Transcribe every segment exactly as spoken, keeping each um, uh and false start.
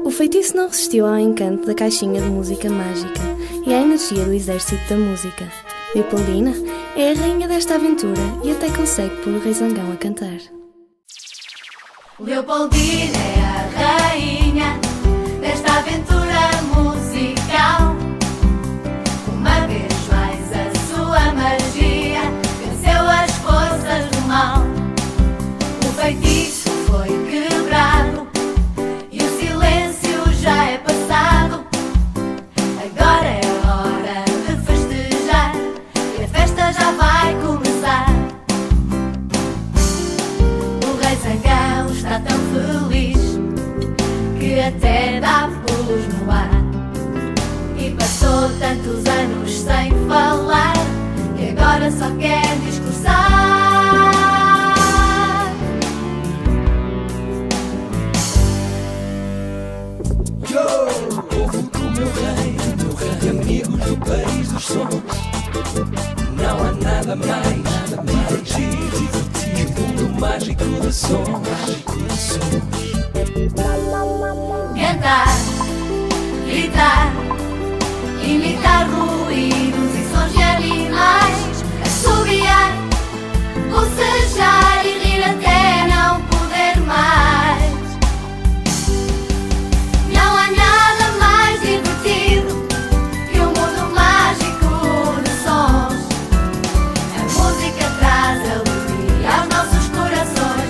O feitiço não resistiu ao encanto da caixinha de música mágica e à energia do exército da música. Leopoldina é a rainha desta aventura e até consegue pôr o Rei Zangão a cantar. Leopoldina é a rainha desta aventura musical. Uma vez mais a sua magia venceu as forças do mal. O feitiço foi quebrado e o silêncio já é passado. Agora é hora de festejar e a festa já vai começar. O Rei Zangão está tão feliz que até dá pulos no ar. E passou tantos anos sem falar que agora só quer discursar. Yo! Povo do meu rei, meu rei, amigos do país dos sons. Não há nada mais, nada mais divertido, divertido que o mundo mágico de sons, mágico de sons. Cantar, gritar, imitar ruídos e sons de animais, assobiar, bocejar e rir até não poder mais. Não há nada mais divertido que o mundo mágico de sons. A música traz alegria aos nossos corações.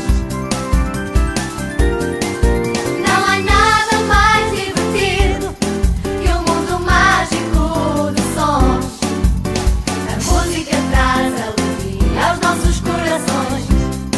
Não há nada mais divertido que o mundo mágico de sons. A música traz alegria aos nossos corações.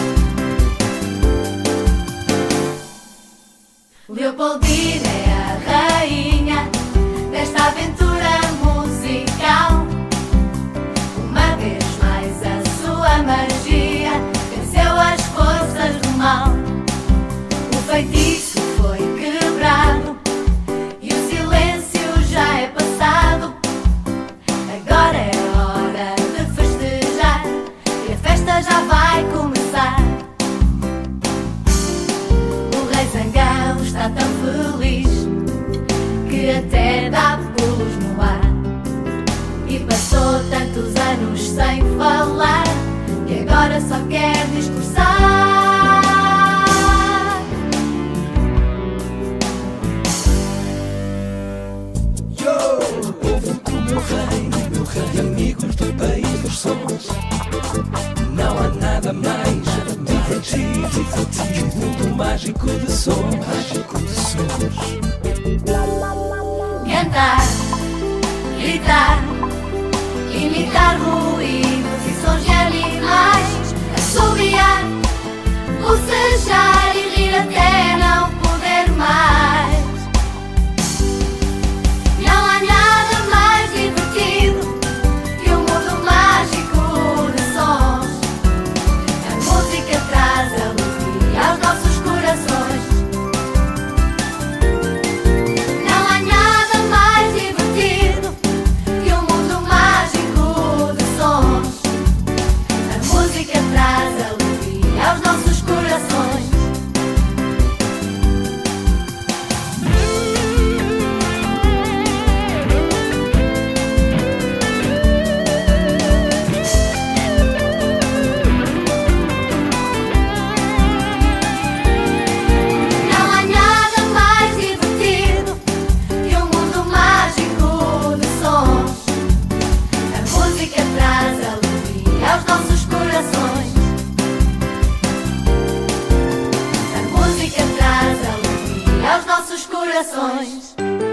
Leopoldina é a rainha desta aventura musical. Uma vez mais a sua magia venceu as forças do mal. O feitiço foi quebrado e o silêncio já é passado. Agora é hora de festejar e a festa já vai começar. O Rei Zangão está tão feliz que até dá pulos no ar. E passou tantos anos sem falar que agora só quer discursar. Yo! Povo do meu rei, meu rei, amigos do país dos sons. Não há nada mais, nada mais divertido, divertido que o mundo mágico de sons, mágico de sons. Cantar, gritar, imitar ruídos e sons de animais, assobiar, bocejar e rir até não poder mais. Não há nada mais divertido que o mundo mágico de sons. A música traz alegria aos nossos corações. Não há nada mais divertido que o mundo mágico de sons. A música traz alegria aos nossos corações. Não há nada mais divertido que o mundo mágico de sons. A música traz alegria aos nossos corações. A música traz alegria aos nossos corações.